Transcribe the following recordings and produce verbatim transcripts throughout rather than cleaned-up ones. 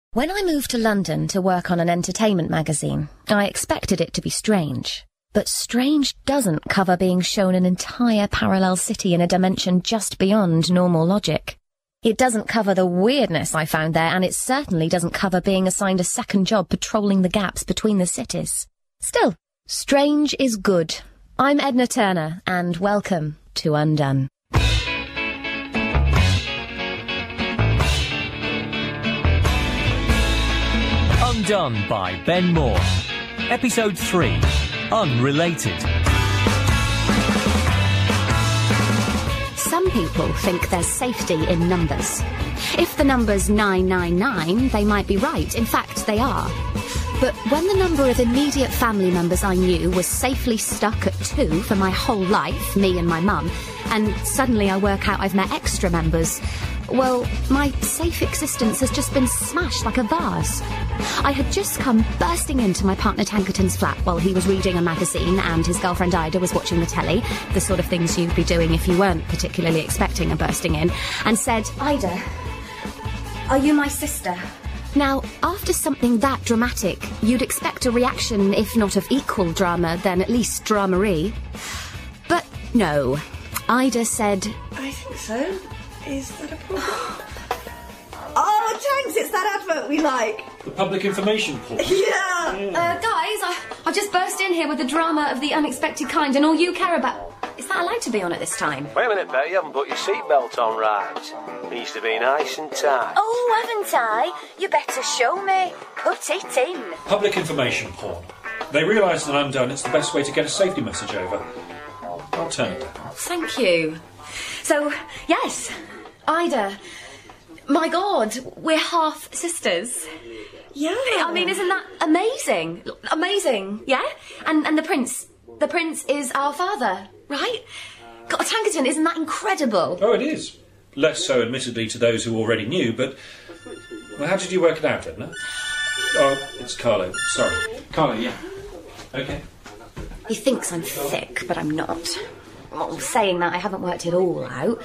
When I moved to London to work on an entertainment magazine, I expected it to be strange. But strange doesn't cover being shown an entire parallel city in a dimension just beyond normal logic. It doesn't cover the weirdness I found there, and it certainly doesn't cover being assigned a second job patrolling the gaps between the cities. Still, strange is good. I'm Edna Turner, and welcome to Undone. Undone by Ben Moore. Episode three. Unrelated. Some people think there's safety in numbers. If the number's nine nine nine, they might be right. In fact, they are. But when the number of immediate family members I knew was safely stuck at two for my whole life, me and my mum, and suddenly I work out I've met extra members, well, my safe existence has just been smashed like a vase. I had just come bursting into my partner Tankerton's flat while he was reading a magazine and his girlfriend Ida was watching the telly, the sort of things you'd be doing if you weren't particularly expecting a bursting in, and said, "Ida, are you my sister?" Now, after something that dramatic, you'd expect a reaction, if not of equal drama, then at least dramery. But no. Ida said, "I think so. Is that a problem?" Oh, thanks, it's that advert we like. The public information portal. Yeah. Uh, guys, I, I've just burst in here with the drama of the unexpected kind, and all you care about... Is that allowed to be on at this time? Wait a minute, Bet, you haven't put your seatbelt on right. It needs to be nice and tight. Oh, haven't I? You better show me. Put it in. Public information porn. They realise that Undone it's the best way to get a safety message over. I'll turn it down. Thank you. So, yes, Ida, my God, we're half sisters. Yeah. I mean, isn't that amazing? Amazing, yeah? And and the prince, the prince is our father, right? God, Tankerton, isn't that incredible? Oh, it is. Less so, admittedly, to those who already knew, but... Well, how did you work it out, Edna? Oh, it's Carlo. Sorry. Carlo, yeah. Okay. He thinks I'm thick, but I'm not. Well, saying that, I haven't worked it all out.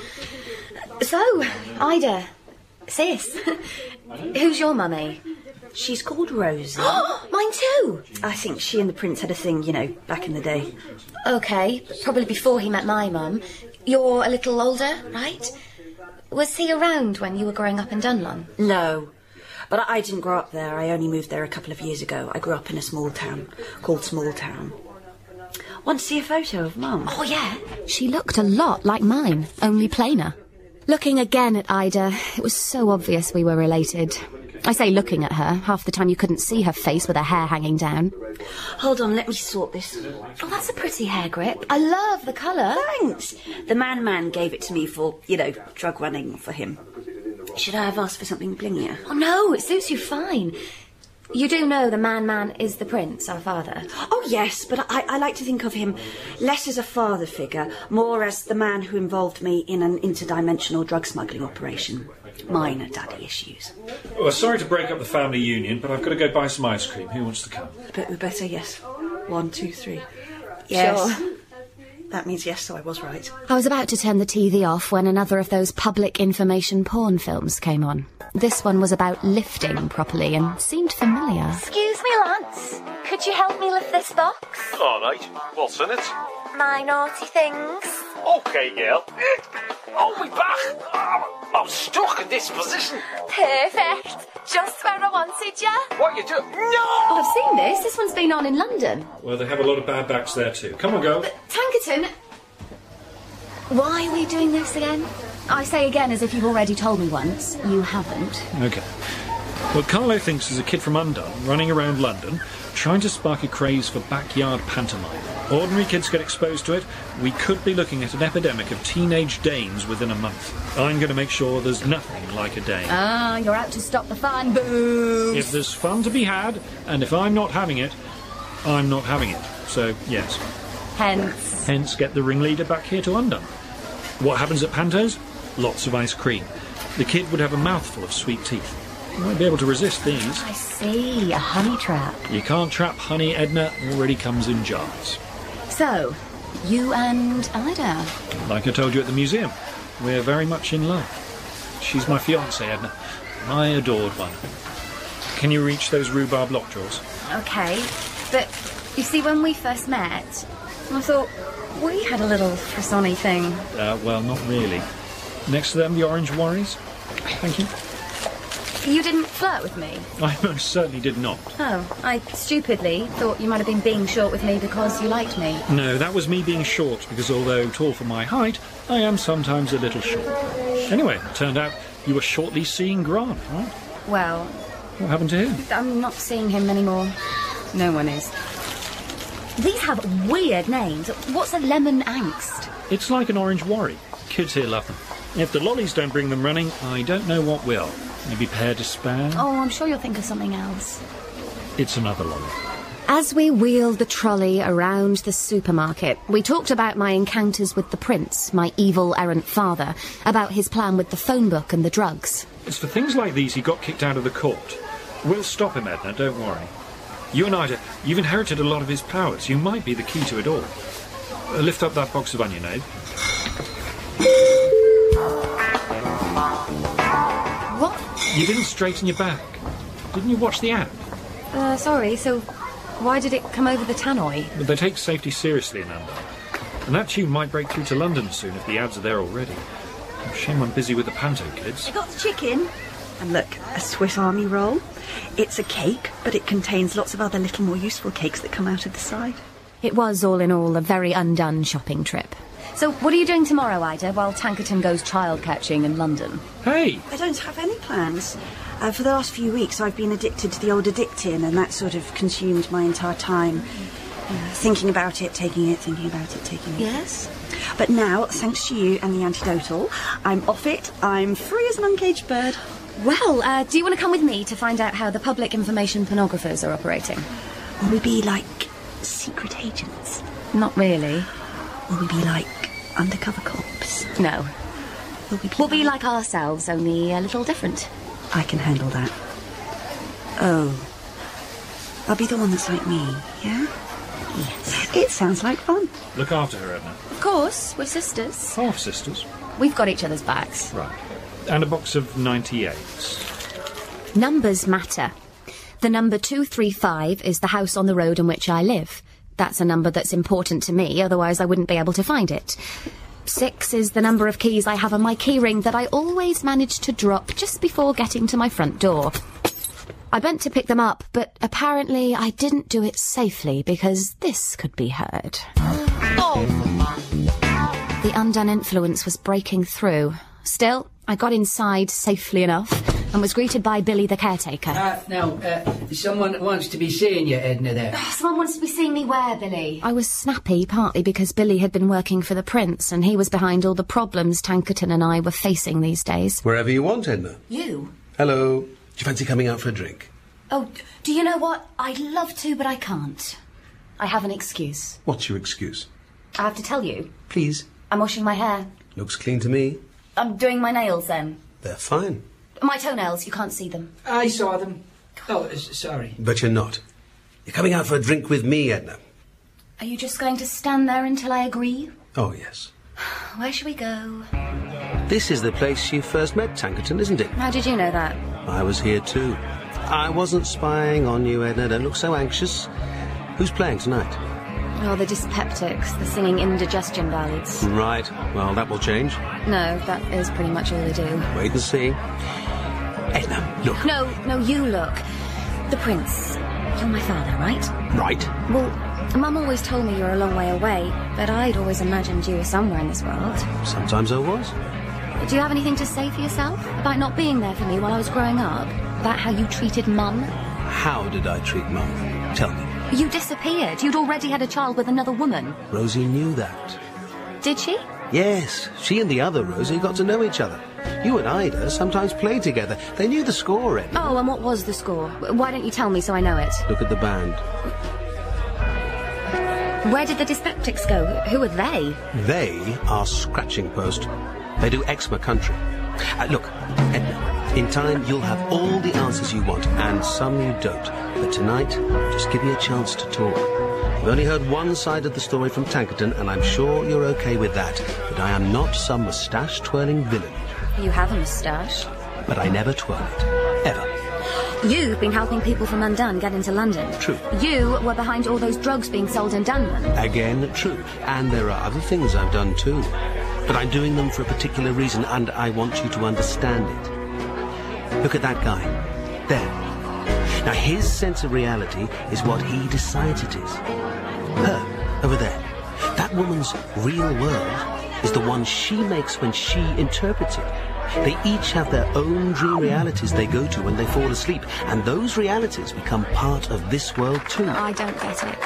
So, Ida, sis, who's your mummy? She's called Rosie. Mine too! I think she and the prince had a thing, you know, back in the day. Okay, probably before he met my mum. You're a little older, right? Was he around when you were growing up in Dunlon? No, but I didn't grow up there. I only moved there a couple of years ago. I grew up in a small town called Small Town. Want to see a photo of Mum? Oh, yeah. She looked a lot like mine, only plainer. Looking again at Ida, it was so obvious we were related. I say looking at her, half the time you couldn't see her face with her hair hanging down. Hold on, let me sort this. Oh, that's a pretty hair grip. I love the colour. Thanks. The man-man gave it to me for, you know, drug running for him. Should I have asked for something blingier? Oh, no, it suits you fine. You do know the man-man is the prince, our father? Oh, yes, but I, I like to think of him less as a father figure, more as the man who involved me in an interdimensional drug smuggling operation. Minor daddy issues. Well, sorry to break up the family union, but I've got to go buy some ice cream. Who wants to come? But we better, yes. One, two, three. Yes. Sure. That means yes, so I was right. I was about to turn the T V off when another of those public information porn films came on. This one was about lifting properly and seemed familiar. Excuse me, Lance. Could you help me lift this box? All right. What's in it? My naughty things. OK, girl. Hold me back. Oh, I'm stuck in this position. Perfect. Just where I wanted you. What you do? No! Oh, I've seen this. This one's been on in London. Well, they have a lot of bad backs there too. Come on, girl. But, Tankerton, why are we doing this again? I say again as if you've already told me once. You haven't. OK. Well, Carlo thinks there's a kid from Undone running around London trying to spark a craze for backyard pantomime. Ordinary kids get exposed to it. We could be looking at an epidemic of teenage Danes within a month. I'm going to make sure there's nothing like a Dane. Ah, you're out to stop the fun. Boo! If there's fun to be had, and if I'm not having it, I'm not having it. So, yes. Hence? Hence, get the ringleader back here to Undone. What happens at Panto's? Lots of ice cream. The kid would have a mouthful of sweet teeth. You won't be able to resist these. I see, a honey trap. You can't trap honey, Edna. Already comes in jars. So, you and Ida? Like I told you at the museum, we're very much in love. She's my fiancée, Edna. My adored one. Can you reach those rhubarb lockjaws? OK, but you see, when we first met, I thought we had a little croissant-y thing. Uh, well, not really. Next to them, the orange worries. Thank you. You didn't flirt with me? I most certainly did not. Oh, I stupidly thought you might have been being short with me because you liked me. No, that was me being short, because although tall for my height, I am sometimes a little short. Anyway, it turned out you were shortly seeing Grant, right? Well... What happened to him? I'm not seeing him anymore. No one is. These have weird names. What's a lemon angst? It's like an orange worry. Kids here love them. If the lollies don't bring them running, I don't know what will. Maybe pear despair? Oh, I'm sure you'll think of something else. It's another lolly. As we wheeled the trolley around the supermarket, we talked about my encounters with the prince, my evil errant father, about his plan with the phone book and the drugs. It's for things like these he got kicked out of the court. We'll stop him, Edna, don't worry. You and Ida, you've inherited a lot of his powers. You might be the key to it all. Uh, lift up that box of onion, Abe. What? You didn't straighten your back. Didn't you watch the ad? Uh, sorry, so why did it come over the tannoy? But they take safety seriously in Undone. And that tune might break through to London soon if the ads are there already. Shame I'm busy with the panto, kids. I got the chicken. And look, a Swiss Army roll. It's a cake, but it contains lots of other little more useful cakes that come out of the side. It was, all in all, a very undone shopping trip. So what are you doing tomorrow, Ida, while Tankerton goes child-catching in London? Hey! I don't have any plans. Uh, for the last few weeks, I've been addicted to the old Addictin, and that sort of consumed my entire time. Uh, thinking about it, taking it, thinking about it, taking it. Yes? But now, thanks to you and the antidotal, I'm off it. I'm free as an uncaged bird. Well, uh, do you want to come with me to find out how the public information pornographers are operating? Will we be like secret agents? Not really. Will we be like undercover cops? No. Will we be, We'll be like ourselves, only a little different. I can handle that. Oh. I'll be the one that's like me, yeah? Yes. It sounds like fun. Look after her, Edna. Of course, we're sisters. Half sisters. We've got each other's backs. Right. And a box of ninety-eights. Numbers matter. The number two three five is the house on the road in which I live. That's a number that's important to me, otherwise I wouldn't be able to find it. Six is the number of keys I have on my keyring that I always manage to drop just before getting to my front door. I bent to pick them up, but apparently I didn't do it safely because this could be heard. Oh! The undone influence was breaking through. Still, I got inside safely enough and was greeted by Billy the caretaker. Uh, now, uh, someone wants to be seeing you, Edna, there. Someone wants to be seeing me where, Billy? I was snappy, partly because Billy had been working for the Prince and he was behind all the problems Tankerton and I were facing these days. Wherever you want, Edna. You? Hello. Do you fancy coming out for a drink? Oh, do you know what? I'd love to, but I can't. I have an excuse. What's your excuse? I have to tell you. Please. I'm washing my hair. Looks clean to me. I'm doing my nails, then. They're fine. My toenails, you can't see them. I saw them. Oh, s- sorry. But you're not. You're coming out for a drink with me, Edna. Are you just going to stand there until I agree? Oh, yes. Where shall we go? This is the place you first met Tankerton, isn't it? How did you know that? I was here too. I wasn't spying on you, Edna. Don't look so anxious. Who's playing tonight? Oh, the dyspeptics. They're singing indigestion ballads. Right. Well, that will change. No, that is pretty much all they do. Wait and see. Edna, look. No, no, you look. The Prince. You're my father, right? Right. Well, Mum always told me you're a long way away, but I'd always imagined you were somewhere in this world. Sometimes I was. Do you have anything to say for yourself? About not being there for me while I was growing up? About how you treated Mum? How did I treat Mum? Tell me. You disappeared. You'd already had a child with another woman. Rosie knew that. Did she? Yes. She and the other Rosie got to know each other. You and Ida sometimes played together. They knew the score, Edna. Oh, and what was the score? Why don't you tell me so I know it? Look at the band. Where did the dyspeptics go? Who are they? They are Scratching Post. They do Exmoor Country. Uh, look, Edna, in time you'll have all the answers you want, and some you don't. But tonight, just give me a chance to talk. You've only heard one side of the story from Tankerton, and I'm sure you're okay with that. But I am not some moustache-twirling villain. You have a moustache. But I never twirl it. Ever. You've been helping people from Undone get into London. True. You were behind all those drugs being sold in Dunman. Again, true. And there are other things I've done too. But I'm doing them for a particular reason, and I want you to understand it. Look at that guy. There. Now, his sense of reality is what he decides it is. Her, over there. That woman's real world is the one she makes when she interprets it. They each have their own dream realities they go to when they fall asleep, and those realities become part of this world too. I don't get it.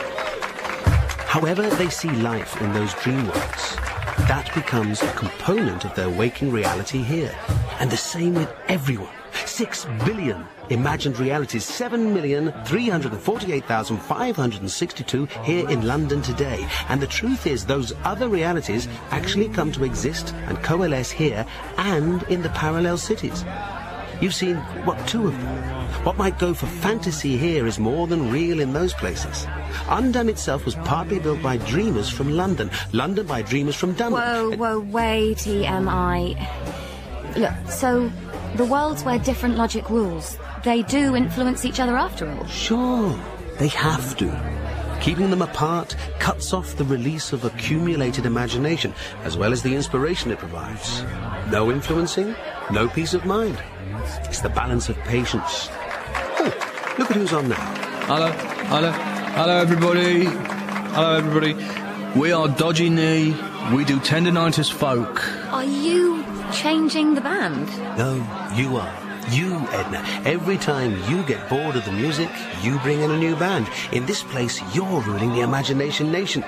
However they see life in those dream worlds, that becomes a component of their waking reality here. And the same with everyone. Six billion imagined realities, seven million three hundred forty-eight thousand five hundred sixty-two here in London today. And the truth is, those other realities actually come to exist and coalesce here and in the parallel cities. You've seen, what, two of them? What might go for fantasy here is more than real in those places. Undone itself was partly built by dreamers from London, London by dreamers from Dunman. Whoa, whoa, wait, E M I. Look, so the worlds where different logic rules, they do influence each other after all? Sure, they have to. Keeping them apart cuts off the release of accumulated imagination, as well as the inspiration it provides. No influencing, no peace of mind. It's the balance of patience. Oh, look at who's on now. Hello, hello, hello everybody. Hello everybody. We are Dodgy Knee. We do tendinitis folk. Are you changing the band? No, you are. You, Edna. Every time you get bored of the music, you bring in a new band. In this place, you're ruling the imagination nation.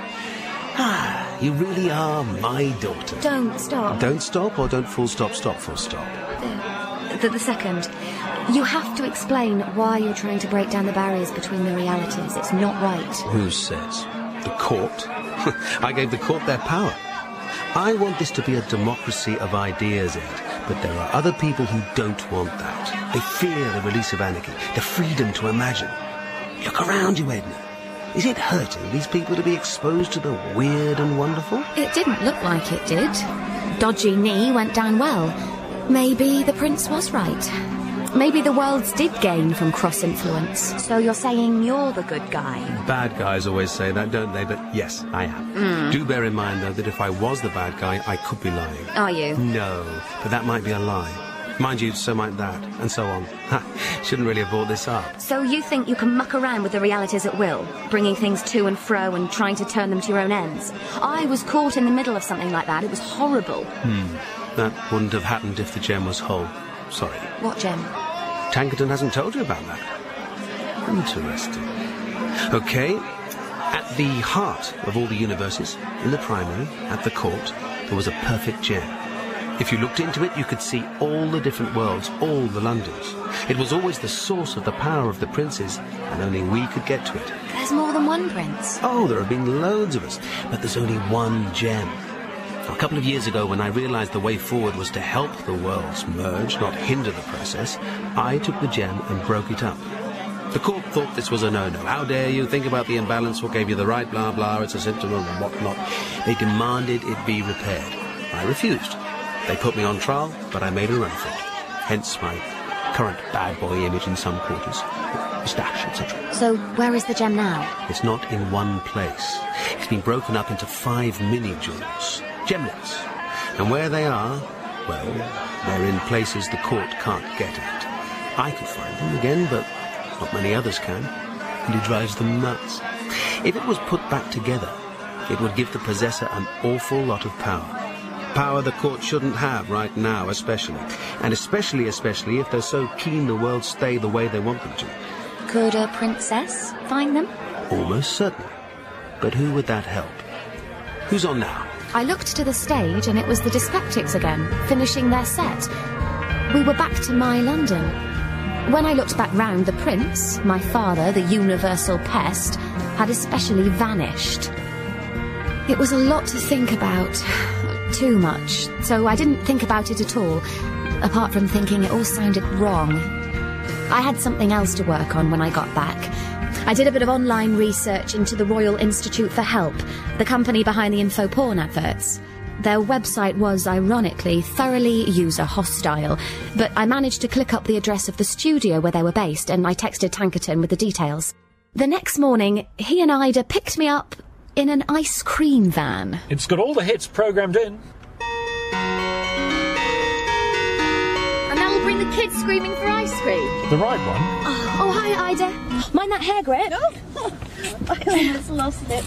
Ah, you really are my daughter. Don't stop. Don't stop or don't full stop, stop, full stop. The, the, the second. You have to explain why you're trying to break down the barriers between the realities. It's not right. Who says? The court? I gave the court their power. I want this to be a democracy of ideas, Ed. But there are other people who don't want that. They fear the release of anarchy, the freedom to imagine. Look around you, Edna. Is it hurting these people to be exposed to the weird and wonderful? It didn't look like it did. Dodgy Knee went down well. Maybe the prince was right. Maybe the worlds did gain from cross-influence. So you're saying you're the good guy? Bad guys always say that, don't they? But yes, I am. Mm. Do bear in mind, though, that if I was the bad guy, I could be lying. Are you? No, but that might be a lie. Mind you, so might that, and so on. Ha, shouldn't really have brought this up. So you think you can muck around with the realities at will, bringing things to and fro and trying to turn them to your own ends? I was caught in the middle of something like that. It was horrible. Hmm. That wouldn't have happened if the gem was whole. Sorry. What gem? Tankerton hasn't told you about that. Interesting. Okay. At the heart of all the universes, in the primary, at the court, there was a perfect gem. If you looked into it, you could see all the different worlds, all the Londons. It was always the source of the power of the princes, and only we could get to it. There's more than one prince. Oh, there have been loads of us, but there's only one gem. A couple of years ago, when I realized the way forward was to help the worlds merge, not hinder the process, I took the gem and broke it up. The court thought this was a no-no. How dare you think about the imbalance, what gave you the right, blah, blah, it's a symptom of whatnot. They demanded it be repaired. I refused. They put me on trial, but I made a run for it. Hence my current bad boy image in some quarters. Moustache, et cetera. So where is the gem now? It's not in one place. It's been broken up into five mini-jewels. Gemlets. And where they are, well, they're in places the court can't get at. I could find them again, but not many others can. And it drives them nuts. If it was put back together, it would give the possessor an awful lot of power. Power the court shouldn't have right now, especially. And especially, especially if they're so keen the world stay the way they want them to. Could a princess find them? Almost certainly. But who would that help? Who's on now? I looked to the stage and it was the Dyspeptics again, finishing their set. We were back to my London. When I looked back round, the prince, my father, the universal pest, had especially vanished. It was a lot to think about. Too much. So I didn't think about it at all, apart from thinking it all sounded wrong. I had something else to work on when I got back. I did a bit of online research into the Royal Institute for Help, the company behind the info porn adverts. Their website was, ironically, thoroughly user-hostile, but I managed to click up the address of the studio where they were based, and I texted Tankerton with the details. The next morning, he and Ida picked me up in an ice cream van. It's got all the hits programmed in. And that will bring the kids screaming for ice cream. The right one? Oh, oh hi, Ida. Mind that hair grip? No. I almost lost it.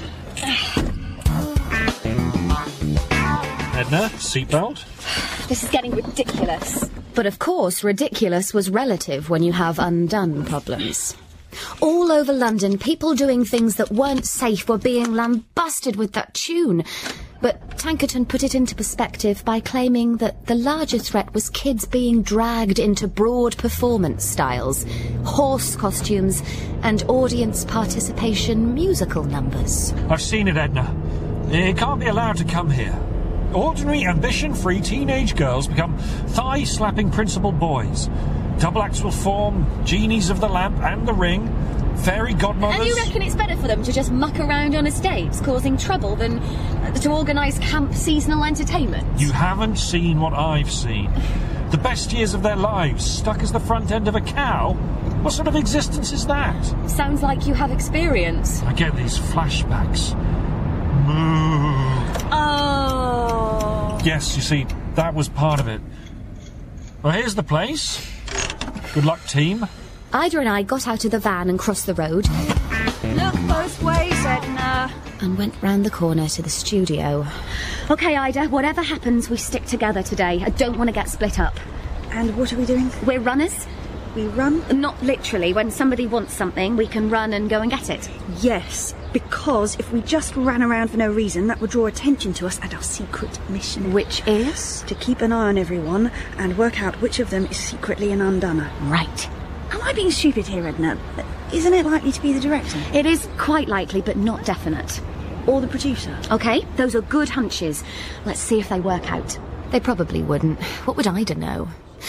Edna, seatbelt. This is getting ridiculous. But of course, ridiculous was relative when you have undone problems. All over London, people doing things that weren't safe were being lambasted with that tune. But Tankerton put it into perspective by claiming that the larger threat was kids being dragged into broad performance styles, horse costumes, and audience participation musical numbers. I've seen it, Edna. It can't be allowed to come here. Ordinary, ambition-free teenage girls become thigh-slapping principal boys. Double acts will form, genies of the lamp and the ring, fairy godmothers... And you reckon it's better for them to just muck around on estates, causing trouble, than uh, to organise camp seasonal entertainment? You haven't seen what I've seen. The best years of their lives, stuck as the front end of a cow? What sort of existence is that? Sounds like you have experience. I get these flashbacks. Moo. Oh. Yes, you see, that was part of it. Well, here's the place. Good luck, team. Ida and I got out of the van and crossed the road. Look both ways, Edna. And went round the corner to the studio. OK, Ida, whatever happens, we stick together today. I don't want to get split up. And what are we doing? We're runners. We run? Not literally. When somebody wants something, we can run and go and get it. Yes, because if we just ran around for no reason, that would draw attention to us and our secret mission. Which is? To keep an eye on everyone and work out which of them is secretly an undunner. Right. Am I being stupid here, Edna? Isn't it likely to be the director? It is quite likely, but not definite. Or the producer? OK, those are good hunches. Let's see if they work out. They probably wouldn't. What would Ida know?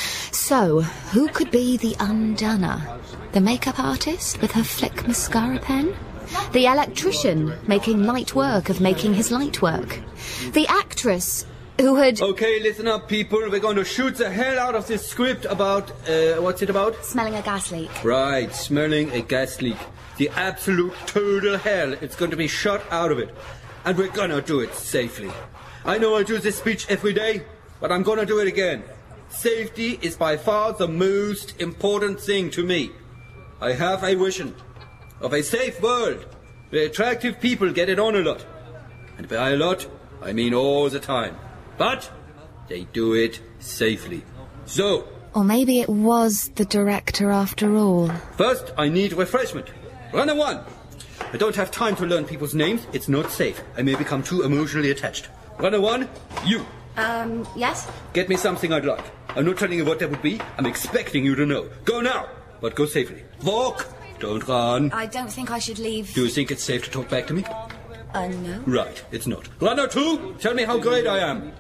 So, who could be the undunner? The makeup artist with her flick mascara pen? The electrician making light work of making his light work? The actress who had... Okay, listen up, people. We're going to shoot the hell out of this script about... Uh, what's it about? Smelling a gas leak. Right, smelling a gas leak. The absolute total hell. It's going to be shot out of it. And we're going to do it safely. I know I do this speech every day, but I'm going to do it again. Safety is by far the most important thing to me. I have a vision of a safe world where attractive people get it on a lot. And by a lot, I mean all the time. But they do it safely. So... Or maybe it was the director after all. First, I need refreshment. Runner one. I don't have time to learn people's names. It's not safe. I may become too emotionally attached. Runner one, you. Um, yes? Get me something I'd like. I'm not telling you what that would be. I'm expecting you to know. Go now, but go safely. Walk. Don't run. I don't think I should leave. Do you think it's safe to talk back to me? Uh, no. Right, it's not. Runner two, tell me how great I am.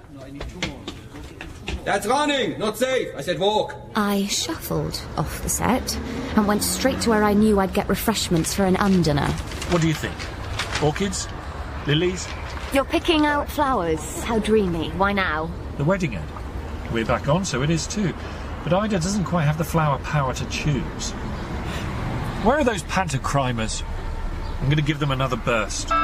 That's running, not safe. I said walk. I shuffled off the set and went straight to where I knew I'd get refreshments for an undunner. What do you think? Orchids? Lilies? You're picking out flowers. How dreamy. Why now? The wedding ad. We're back on, so it is too. But Ida doesn't quite have the flower power to choose. Where are those pantocrimers? I'm going to give them another burst. So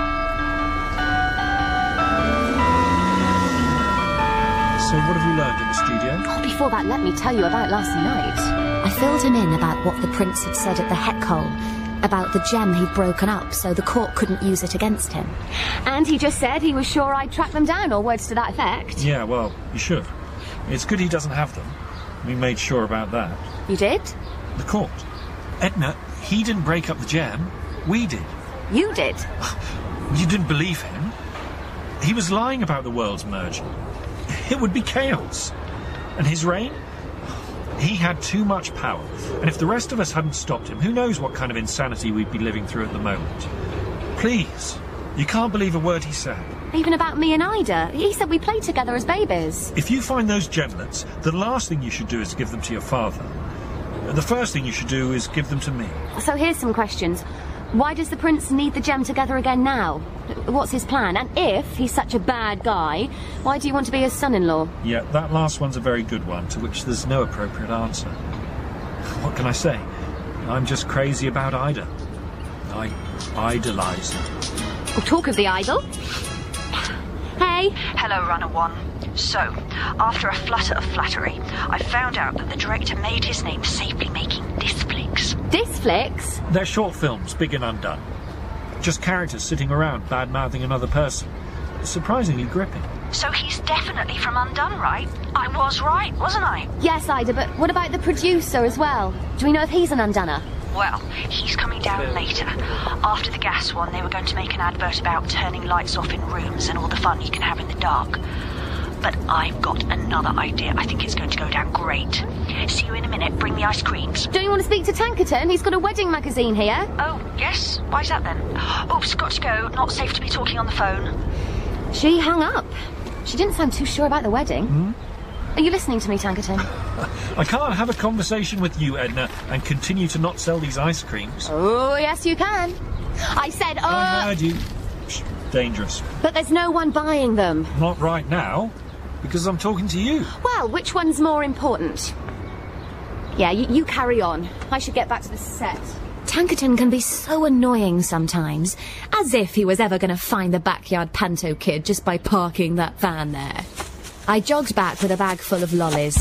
what have you learned in the studio? Oh, before that, let me tell you about last night. I filled him in about what the prince had said at the heck hole, about the gem he'd broken up so the court couldn't use it against him. And he just said he was sure I'd track them down, or words to that effect. Yeah, well, you should. It's good he doesn't have them. We made sure about that. You did? The court. Edna, he didn't break up the gem. We did. You did? You didn't believe him. He was lying about the world's merging. It would be chaos. And his reign? He had too much power. And if the rest of us hadn't stopped him, who knows what kind of insanity we'd be living through at the moment. Please, you can't believe a word he said. Even about me and Ida. He said we played together as babies. If you find those gemlets, the last thing you should do is give them to your father. The first thing you should do is give them to me. So here's some questions. Why does the prince need the gem together again now? What's his plan? And if he's such a bad guy, why do you want to be his son-in-law? Yeah, that last one's a very good one, to which there's no appropriate answer. What can I say? I'm just crazy about Ida. I idolise her. Well, talk of the idol. Hey. Hello, Runner One. So, after a flutter of flattery, I found out that the director made his name safely making Disflicks. Disflicks? They're short films, big and undone. Just characters sitting around bad-mouthing another person. Surprisingly gripping. So he's definitely from Undone, right? I was right, wasn't I? Yes, Ida, but what about the producer as well? Do we know if he's an Undunner? Well, he's coming down later. After the gas one, they were going to make an advert about turning lights off in rooms and all the fun you can have in the dark. But I've got another idea. I think it's going to go down great. See you in a minute. Bring the ice creams. Don't you want to speak to Tankerton? He's got a wedding magazine here. Oh, yes? Why's that then? Oops, got to go. Not safe to be talking on the phone. She hung up. She didn't sound too sure about the wedding. Hmm? Are you listening to me, Tankerton? I can't have a conversation with you, Edna, and continue to not sell these ice creams. Oh, yes, you can. I said, uh... I heard you. Shh, dangerous. But there's no one buying them. Not right now, because I'm talking to you. Well, which one's more important? Yeah, you, you carry on. I should get back to the set. Tankerton can be so annoying sometimes, as if he was ever going to find the backyard panto kid just by parking that van there. I jogged back with a bag full of lollies.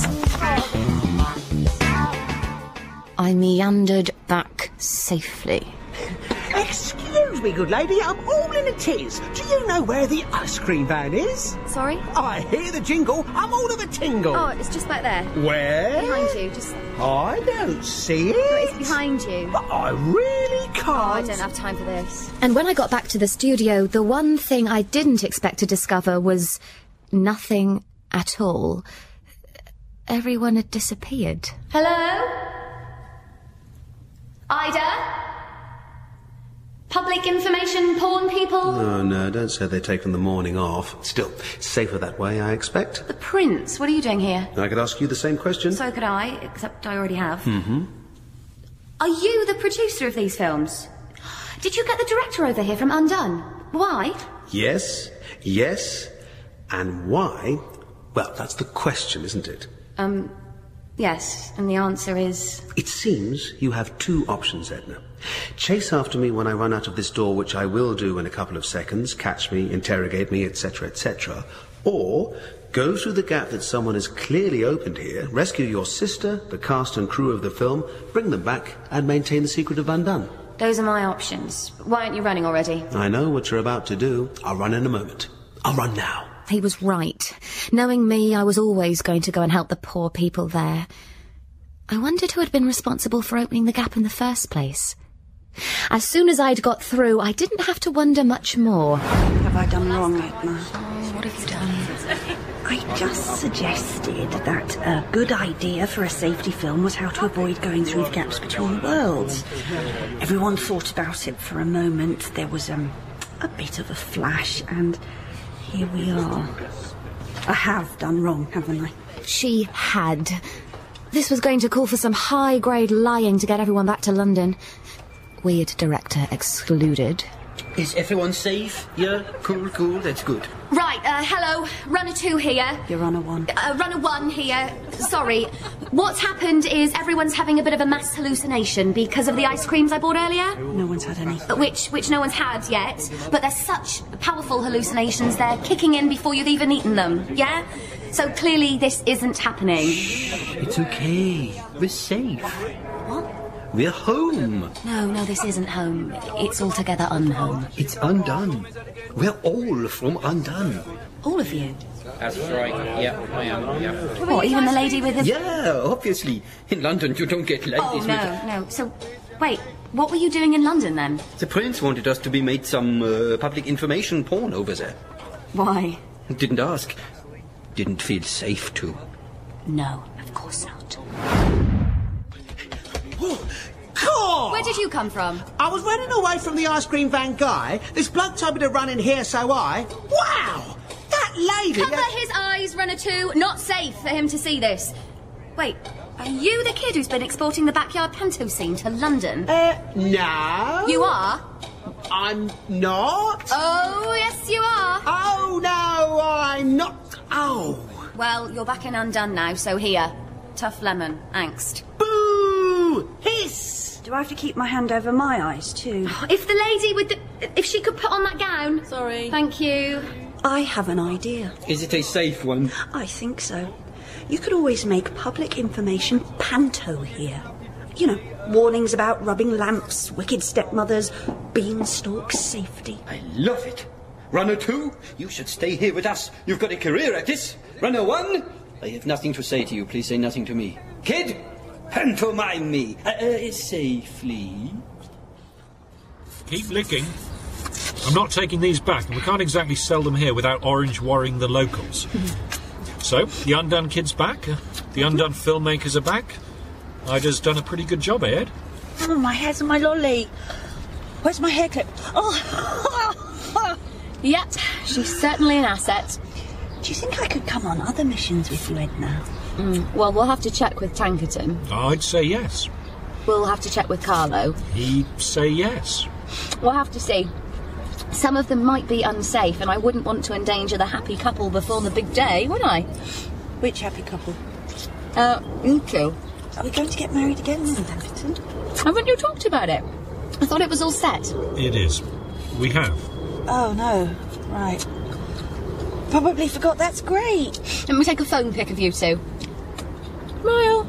I meandered back safely. Excuse me, good lady, I'm all in a tiz. Do you know where the ice cream van is? Sorry? I hear the jingle, I'm all of a tingle. Oh, it's just back there. Where? Behind you, just... I don't see it. No, it's behind you. But I really can't. Oh, I don't have time for this. And when I got back to the studio, the one thing I didn't expect to discover was nothing at all. Everyone had disappeared. Hello? Ida? Public information porn people? Oh, no, don't say they've taken the morning off. Still, safer that way, I expect. The Prince, what are you doing here? I could ask you the same question. So could I, except I already have. Mm-hmm. Are you the producer of these films? Did you get the director over here from Undone? Why? Yes, yes, and why? Well, that's the question, isn't it? Um, yes, and the answer is... It seems you have two options, Edna. Chase after me when I run out of this door, which I will do in a couple of seconds, catch me, interrogate me, et cetera, et cetera. Or go through the gap that someone has clearly opened here, rescue your sister, the cast and crew of the film, bring them back, and maintain the secret of Undone. Those are my options. Why aren't you running already? I know what you're about to do. I'll run in a moment. I'll run now. He was right. Knowing me, I was always going to go and help the poor people there. I wondered who had been responsible for opening the gap in the first place. As soon as I'd got through, I didn't have to wonder much more. Have I done wrong, Edna? What have you done? I just suggested that a good idea for a safety film was how to avoid going through the gaps between worlds. Everyone thought about it for a moment. There was um, a bit of a flash, and here we are. I have done wrong, haven't I? She had. This was going to call for some high-grade lying to get everyone back to London. Weird director excluded. Is everyone safe? Yeah? Cool, cool, that's good. Right, uh, hello, Runner two here. You're Runner one. Uh, Runner one here. Sorry. What's happened is everyone's having a bit of a mass hallucination because of the ice creams I bought earlier. No one's had any. Which, which no one's had yet. But they're such powerful hallucinations, they're kicking in before you've even eaten them, yeah? So clearly this isn't happening. Shh, it's okay. We're safe. What? We're home. No, no, this isn't home. It's altogether unhome. It's Undone. We're all from Undone. All of you? That's right. Yeah, I am. Yeah. What, even the lady with the... Yeah, obviously. In London you don't get like oh, this. no, with... no. So, wait, what were you doing in London then? The Prince wanted us to be made some uh, public information porn over there. Why? Didn't ask. Didn't feel safe to. No, of course not. God! Where did you come from? I was running away from the ice cream van guy. This bloke told me to run in here, so I... Wow! That lady... Cover his eyes, Runner two. Not safe for him to see this. Wait, are you the kid who's been exporting the backyard panto scene to London? Uh, no. You are? I'm not. Oh, yes, you are. Oh, no, I'm not. Oh. Well, you're back in Undone now, so here. Tough lemon. Angst. Boo! Hiss! Do I have to keep my hand over my eyes, too? If the lady with the... If she could put on that gown. Sorry. Thank you. I have an idea. Is it a safe one? I think so. You could always make public information panto here. You know, warnings about rubbing lamps, wicked stepmothers, beanstalk safety. I love it. Runner two, you should stay here with us. You've got a career at this. Runner one, I have nothing to say to you. Please say nothing to me. Kid, pantomime me. Uh, uh, safely. Keep licking. I'm not taking these back, and we can't exactly sell them here without orange worrying the locals. So, the Undone Kid's back. Uh, the Undone filmmakers are back. Ida's done a pretty good job, eh, Ed? Oh, my hair's on my lolly. Where's my hair clip? Oh. Yep, she's certainly an asset. Do you think I could come on other missions with you, Edna? Mm, well, we'll have to check with Tankerton. I'd say yes. We'll have to check with Carlo. He'd say yes. We'll have to see. Some of them might be unsafe, and I wouldn't want to endanger the happy couple before the big day, would I? Which happy couple? Uh, you two. Are we going to get married again then, Tankerton? Haven't you talked about it? I thought it was all set. It is. We have. Oh, no. Right. Probably forgot. That's great. Let me take a phone pic of you two. Smile.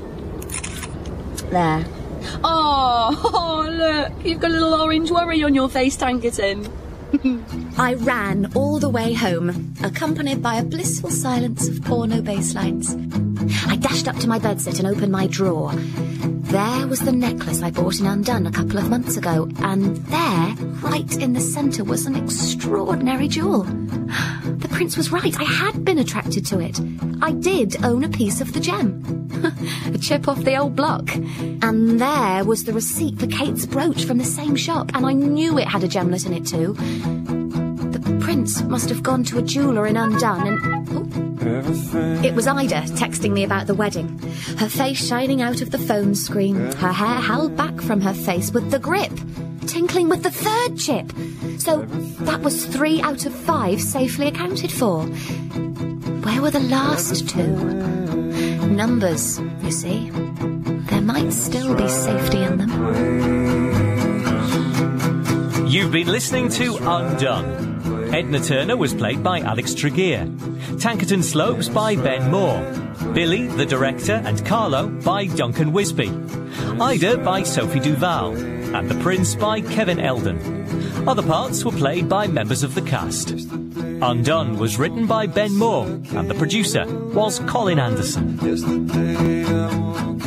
There. Oh, oh, look. You've got a little orange worry on your face, Tankerton. I ran all the way home, accompanied by a blissful silence of porno bass lines. I dashed up to my bedsit and opened my drawer. There was the necklace I bought in Undone a couple of months ago, and there, right in the centre, was an extraordinary jewel. The prince was right. I had been attracted to it. I did own a piece of the gem. A chip off the old block. And there was the receipt for Kate's brooch from the same shop, and I knew it had a gemlet in it too. The prince must have gone to a jeweller in Undone and... Oh. It was Ida texting me about the wedding. Her face shining out of the phone screen, her hair held back from her face with the grip, tinkling with the third chip. So that was three out of five safely accounted for. Where were the last two? Numbers, you see. There might still be safety in them. You've been listening to Undone. Edna Turner was played by Alex Tregear. Tankerton Slopes by Ben Moore. Billy, the director, and Carlo by Duncan Wisby. Ida by Sophie Duval. And The Prince by Kevin Eldon. Other parts were played by members of the cast. Undone was written by Ben Moore, and the producer was Colin Anderson.